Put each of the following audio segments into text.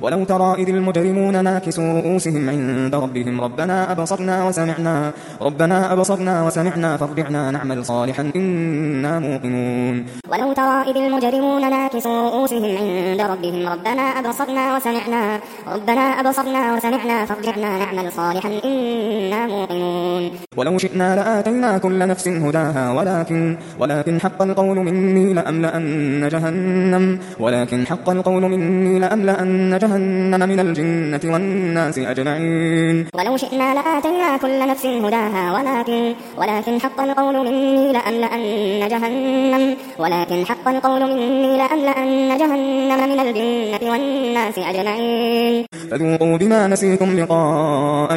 ولو ترى إذ المجرمون ناكسوا رؤوسهم عند ربهم ربنا أبصرنا وسمعنا فارجعنا نعمل صالحا إنا موقنون. ولو ترى إذ المجرمون ناكسوا رؤوسهم عند ربهم ربنا أبصرنا وسمعنا فارجعنا نعمل صالحا إنا موقنون. ولو شئنا لآتينا كل نفس هداها ولكن حق القول مني لأملأن جهنم من الجنة والناس أجمعين. ولو شئنا لآتينا كل نفس هداها ولكن حق القول مني لأملأن جهنم من الجنة والناس أجمعين. فذوقوا بما نسيتم لقاء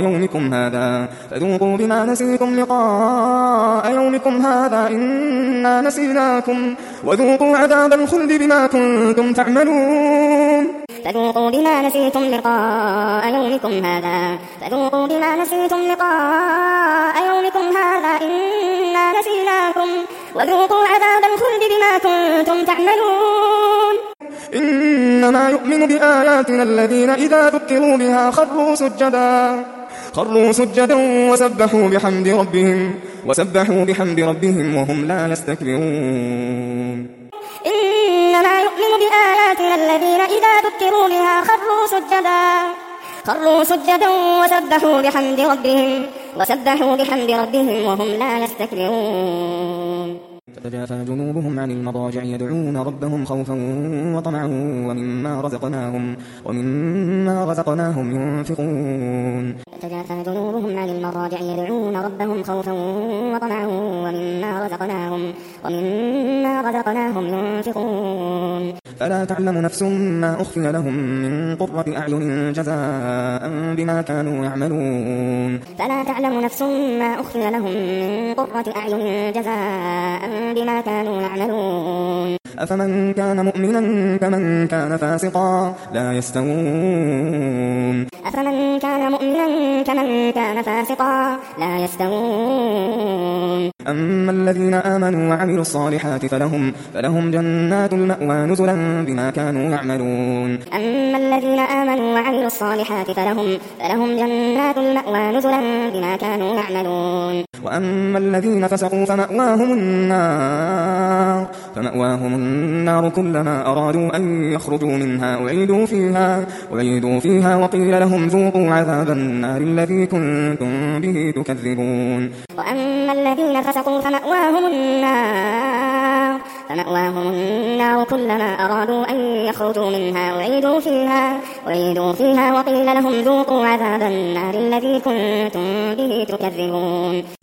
يومكم هذا إنا نسيناكم وذوقوا عذاب الخلد بما كنتم تعملون. فذوقوا بما نسيتم لقاء يومكم هذا إنا نسيناكم وذوقوا عذاب الخلد بما كنتم تعملون. إنما يؤمن بآياتنا الذين إذا ذكروا بها خروا سجدا وسبحوا بحمد ربهم وهم لا يستكبرون. إنما يؤمن بآياتنا الذين إذا ذكروا بها خروا سجدا وسبحوا بحمد ربهم وهم لا يستكبرون. تتجافى جنوبهم عن المضاجع يدعون ربهم خوفا وطمعا ومما رزقناهم ينفقون. تتجافى جنوبهم عن المضاجع يدعون ربهم خوفا وطمعا ومما رزقناهم ينفقون. فلا تعلم نفس ما أخفي لهم من قرة أعين جزاء بما كانوا يعملون. فلا تعلم نفس ما أخفي لهم من قرة أعين جزاء بما كانوا يعملون. أفمن كان مؤمنا كمن كان فاسقا لا يستوون. أفمن كان مؤمنا كمن كان فاسقا لا يستوون. أما الذين آمنوا وعملوا الصالحات فلهم جنات المأوى نزلا بما كانوا يعملون. أما الذين آمنوا وعملوا الصالحات فلهم جنات المأوى نزلا بما كانوا يعملون. وأما الذين فسقوا فمأواهم النار كلما أرادوا أن يخرجوا منها أعيدوا فيها وقيل لهم ذوقوا عذاب النار الذي كنتم به تكذبون. وأما الذين فسقوا فمأواهم النار كلما أرادوا أن يخرجوا منها أعيدوا فيها وقيل لهم ذوقوا عذاب النار الذي كنتم به تكذبون.